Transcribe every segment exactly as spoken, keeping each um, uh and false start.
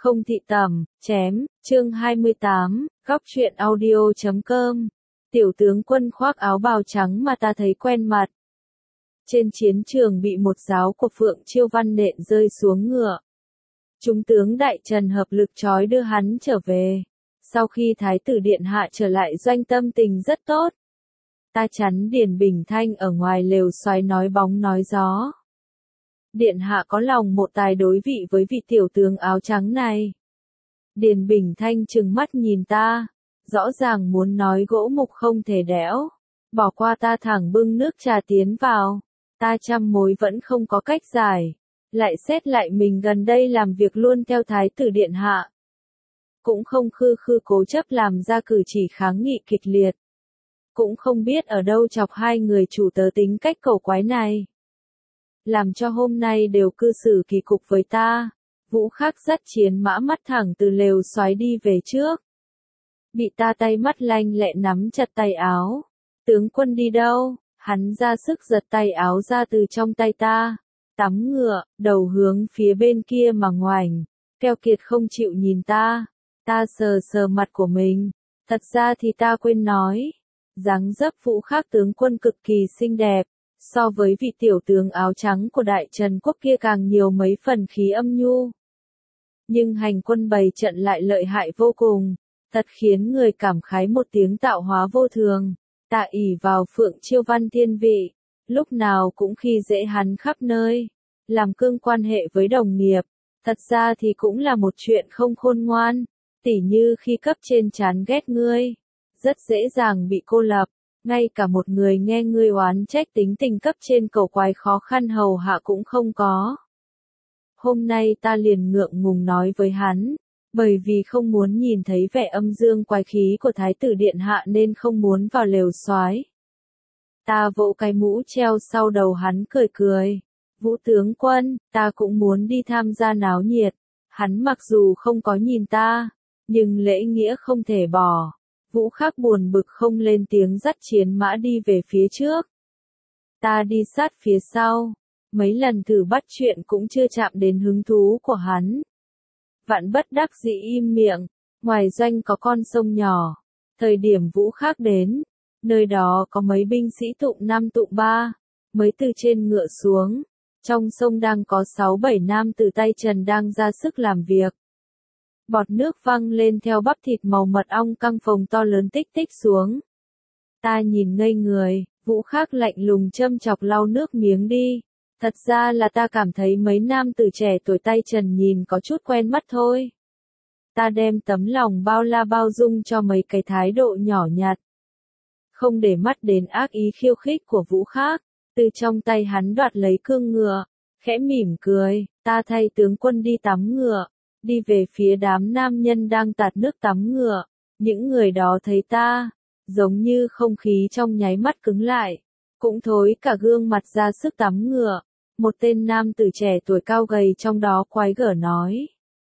Không thị tẩm, chém, chương hai mươi tám, góc truyện audio chấm com. Tiểu tướng quân khoác áo bào trắng mà ta thấy quen mặt. Trên chiến trường bị một giáo của Phượng Chiêu Văn nện rơi xuống ngựa. Chúng tướng Đại Trần hợp lực trói đưa hắn trở về. Sau khi Thái tử Điện Hạ trở lại doanh tâm tình rất tốt. Ta chắn Điền Bình Thanh ở ngoài lều xoáy nói bóng nói gió. Điện Hạ có lòng một tài đối vị với vị tiểu tướng áo trắng này. Điền Bình Thanh trừng mắt nhìn ta, rõ ràng muốn nói gỗ mục không thể đẽo. Bỏ qua ta thẳng bưng nước trà tiến vào. Ta trăm mối vẫn không có cách giải. Lại xét lại mình gần đây làm việc luôn theo Thái tử Điện Hạ. Cũng không khư khư cố chấp làm ra cử chỉ kháng nghị kịch liệt. Cũng không biết ở đâu chọc hai người chủ tớ tính cách cầu quái này. Làm cho hôm nay đều cư xử kỳ cục với ta. Vũ Khắc dắt chiến mã mắt thẳng từ lều xoáy đi về trước. Bị ta tay mắt lanh lẹ nắm chặt tay áo. Tướng quân đi đâu? Hắn ra sức giật tay áo ra từ trong tay ta. Tắm ngựa, đầu hướng phía bên kia mà ngoảnh. Keo Kiệt không chịu nhìn ta. Ta sờ sờ mặt của mình. Thật ra thì ta quên nói. Dáng dấp Vũ Khắc tướng quân cực kỳ xinh đẹp. So với vị tiểu tướng áo trắng của Đại Trần Quốc kia càng nhiều mấy phần khí âm nhu. Nhưng hành quân bày trận lại lợi hại vô cùng. Thật khiến người cảm khái một tiếng tạo hóa vô thường. Ta ỷ vào Phượng Chiêu Văn thiên vị. Lúc nào cũng khi dễ hắn khắp nơi. Làm cương quan hệ với đồng nghiệp. Thật ra thì cũng là một chuyện không khôn ngoan. Tỉ như khi cấp trên chán ghét ngươi. Rất dễ dàng bị cô lập. Ngay cả một người nghe ngươi oán trách tính tình cấp trên cầu quái khó khăn hầu hạ cũng không có. Hôm nay ta liền ngượng ngùng nói với hắn, bởi vì không muốn nhìn thấy vẻ âm dương quái khí của Thái tử Điện Hạ nên không muốn vào lều xoáy. Ta vỗ cái mũ treo sau đầu hắn cười cười. Vũ tướng quân, ta cũng muốn đi tham gia náo nhiệt. Hắn mặc dù không có nhìn ta, nhưng lễ nghĩa không thể bỏ. Vũ Khắc buồn bực không lên tiếng dắt chiến mã đi về phía trước. Ta đi sát phía sau. Mấy lần thử bắt chuyện cũng chưa chạm đến hứng thú của hắn. Vạn bất đắc dĩ im miệng. Ngoài doanh có con sông nhỏ. Thời điểm Vũ Khắc đến. Nơi đó có mấy binh sĩ tụng năm tụng ba. Mới từ trên ngựa xuống. Trong sông đang có sáu bảy nam từ tay Trần đang ra sức làm việc. Bọt nước văng lên theo bắp thịt màu mật ong căng phồng to lớn tích tích xuống. Ta nhìn ngây người, Vũ Khắc lạnh lùng châm chọc lau nước miếng đi. Thật ra là ta cảm thấy mấy nam tử trẻ tuổi tay Trần nhìn có chút quen mắt thôi. Ta đem tấm lòng bao la bao dung cho mấy cái thái độ nhỏ nhặt. Không để mắt đến ác ý khiêu khích của Vũ Khắc, từ trong tay hắn đoạt lấy cương ngựa, khẽ mỉm cười, ta thay tướng quân đi tắm ngựa. Đi về phía đám nam nhân đang tạt nước tắm ngựa. Những người đó thấy ta, giống như không khí trong nháy mắt cứng lại. Cũng thối cả gương mặt ra sức tắm ngựa. Một tên nam tử trẻ tuổi cao gầy trong đó quái gở nói.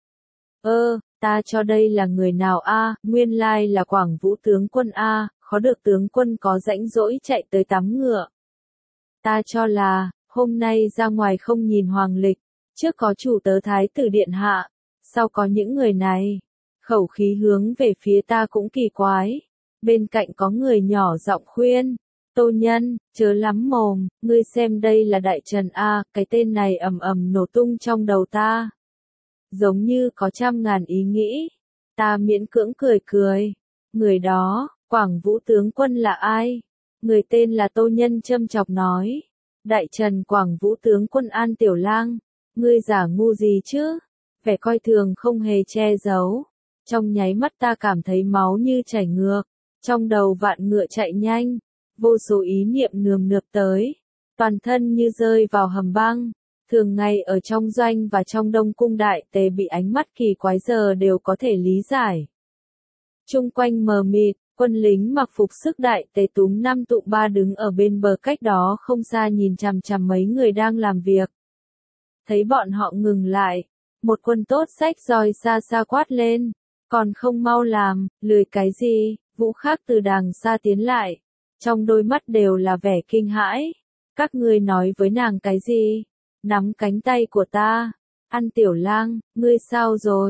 Ơ, ta cho đây là người nào a? Nguyên lai là Quảng Vũ tướng quân a, khó được tướng quân có rãnh rỗi chạy tới tắm ngựa. Ta cho là, hôm nay ra ngoài không nhìn hoàng lịch, trước có chủ tớ Thái tử Điện Hạ. Sau có những người này, khẩu khí hướng về phía ta cũng kỳ quái. Bên cạnh có người nhỏ giọng khuyên, Tô Nhân, chớ lắm mồm, ngươi xem đây là Đại Trần A, cái tên này ầm ầm nổ tung trong đầu ta. Giống như có trăm ngàn ý nghĩ, ta miễn cưỡng cười cười. Người đó, Quảng Vũ tướng quân là ai? Người tên là Tô Nhân châm chọc nói. Đại Trần Quảng Vũ tướng quân An Tiểu Lang, ngươi giả ngu gì chứ? Vẻ coi thường không hề che giấu. Trong nháy mắt ta cảm thấy máu như chảy ngược. Trong đầu vạn ngựa chạy nhanh. Vô số ý niệm nườm nượp tới. Toàn thân như rơi vào hầm băng. Thường ngày ở trong doanh và trong Đông Cung Đại Tề bị ánh mắt kỳ quái giờ đều có thể lý giải. Trung quanh mờ mịt, quân lính mặc phục sức Đại Tề túm năm tụng ba đứng ở bên bờ cách đó không xa nhìn chằm chằm mấy người đang làm việc. Thấy bọn họ ngừng lại. Một quân tốt xách roi xa xa quát lên. Còn không mau làm, lười cái gì? Vũ Khắc từ đằng xa tiến lại. Trong đôi mắt đều là vẻ kinh hãi. Các ngươi nói với nàng cái gì? Nắm cánh tay của ta. An Tiểu Lang, ngươi sao rồi?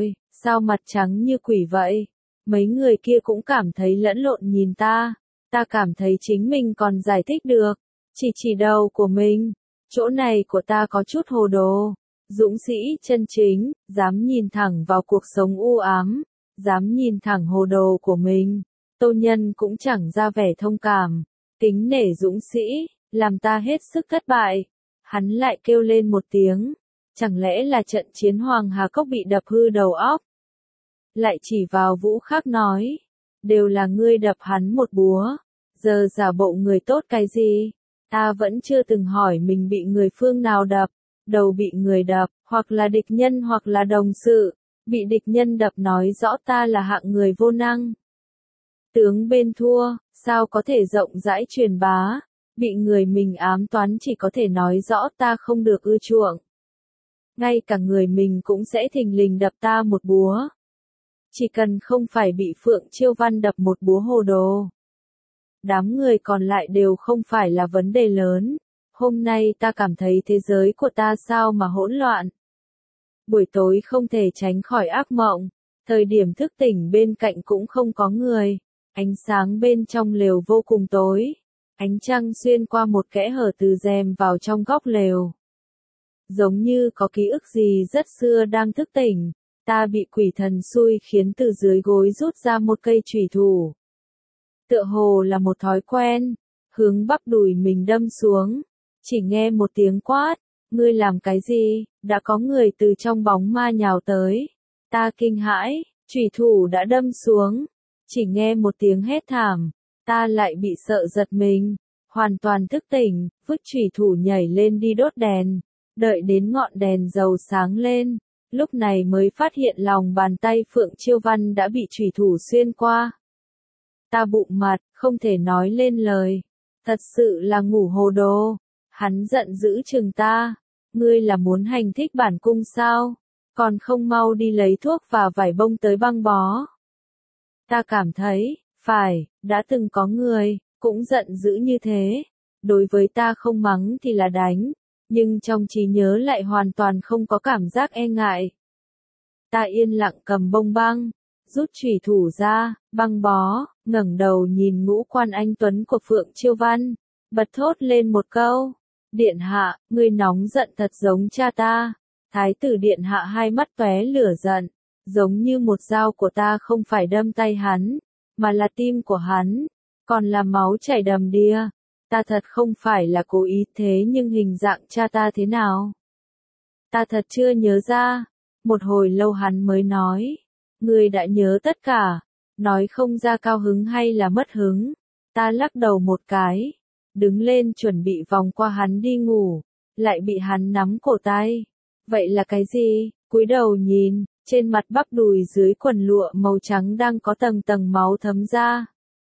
sao mặt trắng như quỷ vậy? Mấy người kia cũng cảm thấy lẫn lộn nhìn ta, ta cảm thấy chính mình còn giải thích được, chỉ chỉ đầu của mình, chỗ này của ta có chút hồ đồ. Dũng sĩ chân chính, dám nhìn thẳng vào cuộc sống u ám, dám nhìn thẳng hồ đồ của mình. Tô Nhân cũng chẳng ra vẻ thông cảm, kính nể dũng sĩ, làm ta hết sức thất bại. Hắn lại kêu lên một tiếng, chẳng lẽ là trận chiến Hoàng Hà Cốc bị đập hư đầu óc? Lại chỉ vào Vũ Khắc nói, đều là ngươi đập hắn một búa, giờ giả bộ người tốt cái gì? Ta vẫn chưa từng hỏi mình bị người phương nào đập, đầu bị người đập, hoặc là địch nhân hoặc là đồng sự, bị địch nhân đập nói rõ ta là hạng người vô năng. Tướng bên thua, sao có thể rộng rãi truyền bá, bị người mình ám toán chỉ có thể nói rõ ta không được ưa chuộng. Ngay cả người mình cũng sẽ thình lình đập ta một búa. Chỉ cần không phải bị Phượng Chiêu Văn đập một búa hồ đồ. Đám người còn lại đều không phải là vấn đề lớn. Hôm nay ta cảm thấy thế giới của ta sao mà hỗn loạn. Buổi tối không thể tránh khỏi ác mộng. Thời điểm thức tỉnh bên cạnh cũng không có người. Ánh sáng bên trong lều vô cùng tối. Ánh trăng xuyên qua một kẽ hở từ rèm vào trong góc lều. Giống như có ký ức gì rất xưa đang thức tỉnh. Ta bị quỷ thần xui khiến từ dưới gối rút ra một cây chùy thủ. Tựa hồ là một thói quen, hướng bắp đùi mình đâm xuống. Chỉ nghe một tiếng quát, ngươi làm cái gì? Đã có người từ trong bóng ma nhào tới. Ta kinh hãi, chùy thủ đã đâm xuống. Chỉ nghe một tiếng hét thảm, ta lại bị sợ giật mình. Hoàn toàn thức tỉnh, vứt chùy thủ nhảy lên đi đốt đèn. Đợi đến ngọn đèn dầu sáng lên. Lúc này mới phát hiện lòng bàn tay Phượng Chiêu Văn đã bị chùy thủ xuyên qua. Ta bụng mặt, không thể nói lên lời. Thật sự là ngủ hồ đồ. Hắn giận dữ chừng ta. Ngươi là muốn hành thích bản cung sao? Còn không mau đi lấy thuốc và vải bông tới băng bó. Ta cảm thấy, phải, đã từng có người, cũng giận dữ như thế. Đối với ta không mắng thì là đánh. Nhưng trong trí nhớ lại hoàn toàn không có cảm giác e ngại. Ta yên lặng cầm bông băng, rút chùy thủ ra, băng bó, ngẩng đầu nhìn ngũ quan anh tuấn của Phượng Chiêu Văn, bật thốt lên một câu, điện hạ, ngươi nóng giận thật giống cha ta. Thái tử điện hạ hai mắt tóe lửa giận, giống như một dao của ta không phải đâm tay hắn, mà là tim của hắn, còn là máu chảy đầm đìa. Ta thật không phải là cố ý thế nhưng hình dạng cha ta thế nào? Ta thật chưa nhớ ra. Một hồi lâu hắn mới nói. Ngươi đã nhớ tất cả. Nói không ra cao hứng hay là mất hứng. Ta lắc đầu một cái. Đứng lên chuẩn bị vòng qua hắn đi ngủ. Lại bị hắn nắm cổ tay. Vậy là cái gì? Cúi đầu nhìn. Trên mặt bắp đùi dưới quần lụa màu trắng đang có tầng tầng máu thấm ra.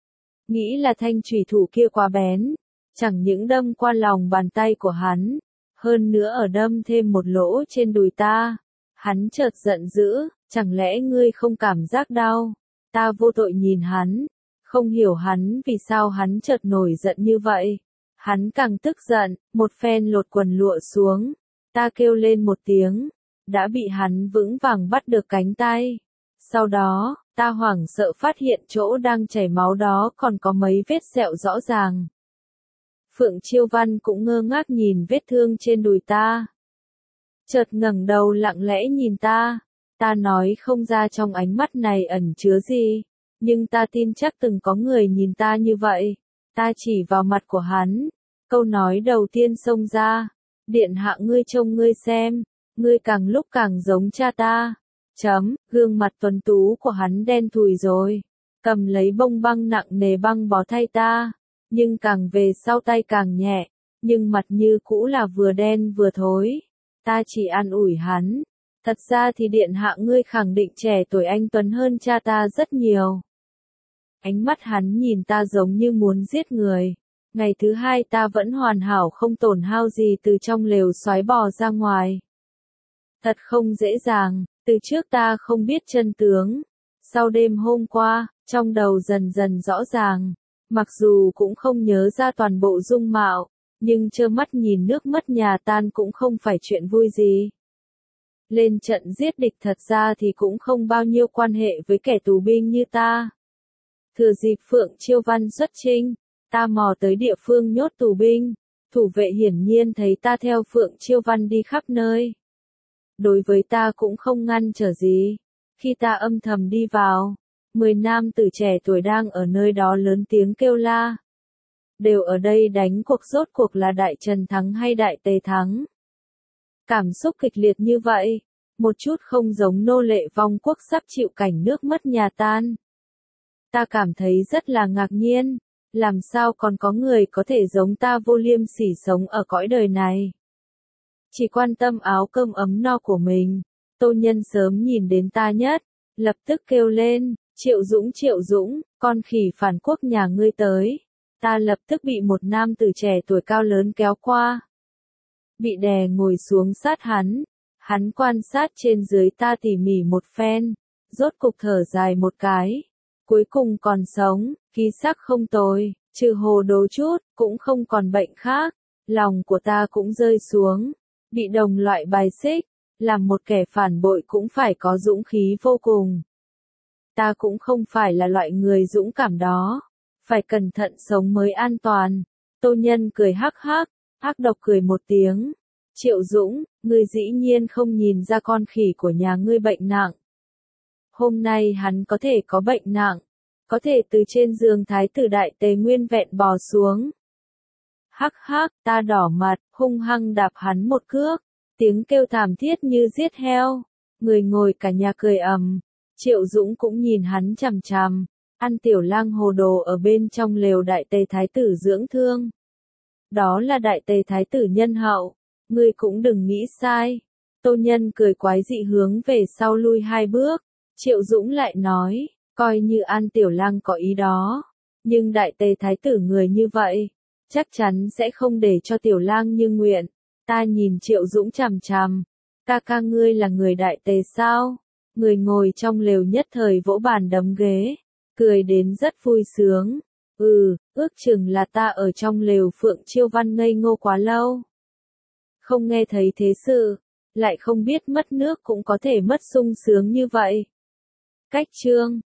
Nghĩ là thanh chùy thủ kia quá bén. Chẳng những đâm qua lòng bàn tay của hắn, hơn nữa ở đâm thêm một lỗ trên đùi ta. Hắn chợt giận dữ, chẳng lẽ ngươi không cảm giác đau? Ta vô tội nhìn hắn, không hiểu hắn vì sao hắn chợt nổi giận như vậy. Hắn càng tức giận, một phen lột quần lụa xuống. Ta kêu lên một tiếng, đã bị hắn vững vàng bắt được cánh tay. Sau đó, ta hoảng sợ phát hiện chỗ đang chảy máu đó còn có mấy vết sẹo rõ ràng. Phượng Chiêu Văn cũng ngơ ngác nhìn vết thương trên đùi ta. Chợt ngẩng đầu lặng lẽ nhìn ta. Ta nói không ra trong ánh mắt này ẩn chứa gì. Nhưng ta tin chắc từng có người nhìn ta như vậy. Ta chỉ vào mặt của hắn. Câu nói đầu tiên xông ra. Điện hạ ngươi trông ngươi xem. Ngươi càng lúc càng giống cha ta. Chấm, gương mặt tuấn tú của hắn đen thùi rồi. Cầm lấy bông băng nặng nề băng bó thay ta. Nhưng càng về sau tay càng nhẹ, nhưng mặt như cũ là vừa đen vừa thối. Ta chỉ an ủi hắn. Thật ra thì điện hạ ngươi khẳng định trẻ tuổi anh tuấn hơn cha ta rất nhiều. Ánh mắt hắn nhìn ta giống như muốn giết người. Ngày thứ hai ta vẫn hoàn hảo không tổn hao gì từ trong lều xoáy bò ra ngoài. Thật không dễ dàng, từ trước ta không biết chân tướng. Sau đêm hôm qua, trong đầu dần dần rõ ràng. Mặc dù cũng không nhớ ra toàn bộ dung mạo, nhưng trơ mắt nhìn nước mất nhà tan cũng không phải chuyện vui gì. Lên trận giết địch thật ra thì cũng không bao nhiêu quan hệ với kẻ tù binh như ta. Thừa dịp Phượng Chiêu Văn xuất chinh, ta mò tới địa phương nhốt tù binh, thủ vệ hiển nhiên thấy ta theo Phượng Chiêu Văn đi khắp nơi. Đối với ta cũng không ngăn trở gì. Khi ta âm thầm đi vào, mười nam tử trẻ tuổi đang ở nơi đó lớn tiếng kêu la. Đều ở đây đánh cuộc, rốt cuộc là Đại Trần thắng hay Đại Tề thắng. Cảm xúc kịch liệt như vậy, một chút không giống nô lệ vong quốc sắp chịu cảnh nước mất nhà tan. Ta cảm thấy rất là ngạc nhiên, làm sao còn có người có thể giống ta vô liêm sỉ sống ở cõi đời này. Chỉ quan tâm áo cơm ấm no của mình, Tô Nhân sớm nhìn đến ta nhất, lập tức kêu lên, Triệu Dũng Triệu Dũng, con khỉ phản quốc nhà ngươi tới. Ta lập tức bị một nam tử trẻ tuổi cao lớn kéo qua. Bị đè ngồi xuống sát hắn, hắn quan sát trên dưới ta tỉ mỉ một phen, rốt cục thở dài một cái. Cuối cùng còn sống, khí sắc không tồi, trừ hồ đồ chút, cũng không còn bệnh khác. Lòng của ta cũng rơi xuống, bị đồng loại bài xích, làm một kẻ phản bội cũng phải có dũng khí vô cùng. Ta cũng không phải là loại người dũng cảm đó, phải cẩn thận sống mới an toàn. Tô Nhân cười hắc hắc, ác độc cười một tiếng. Triệu Dũng, ngươi dĩ nhiên không nhìn ra con khỉ của nhà ngươi bệnh nặng. Hôm nay hắn có thể có bệnh nặng, có thể từ trên giường thái tử Đại Tề nguyên vẹn bò xuống. Hắc hắc, ta đỏ mặt, hung hăng đạp hắn một cước, tiếng kêu thảm thiết như giết heo. Người ngồi cả nhà cười ầm. Triệu Dũng cũng nhìn hắn chằm chằm, ăn tiểu lang hồ đồ ở bên trong lều Đại Tề thái tử dưỡng thương. Đó là Đại Tề thái tử nhân hậu, ngươi cũng đừng nghĩ sai. Tô Nhân cười quái dị hướng về sau lui hai bước. Triệu Dũng lại nói, coi như An tiểu lang có ý đó, nhưng Đại Tề thái tử người như vậy, chắc chắn sẽ không để cho tiểu lang như nguyện. Ta nhìn Triệu Dũng chằm chằm, ca ca ngươi là người Đại Tề sao? Người ngồi trong lều nhất thời vỗ bàn đấm ghế, cười đến rất vui sướng. Ừ, ước chừng là ta ở trong lều Phượng Chiêu Văn ngây ngô quá lâu. Không nghe thấy thế sự, lại không biết mất nước cũng có thể mất sung sướng như vậy. Cách chương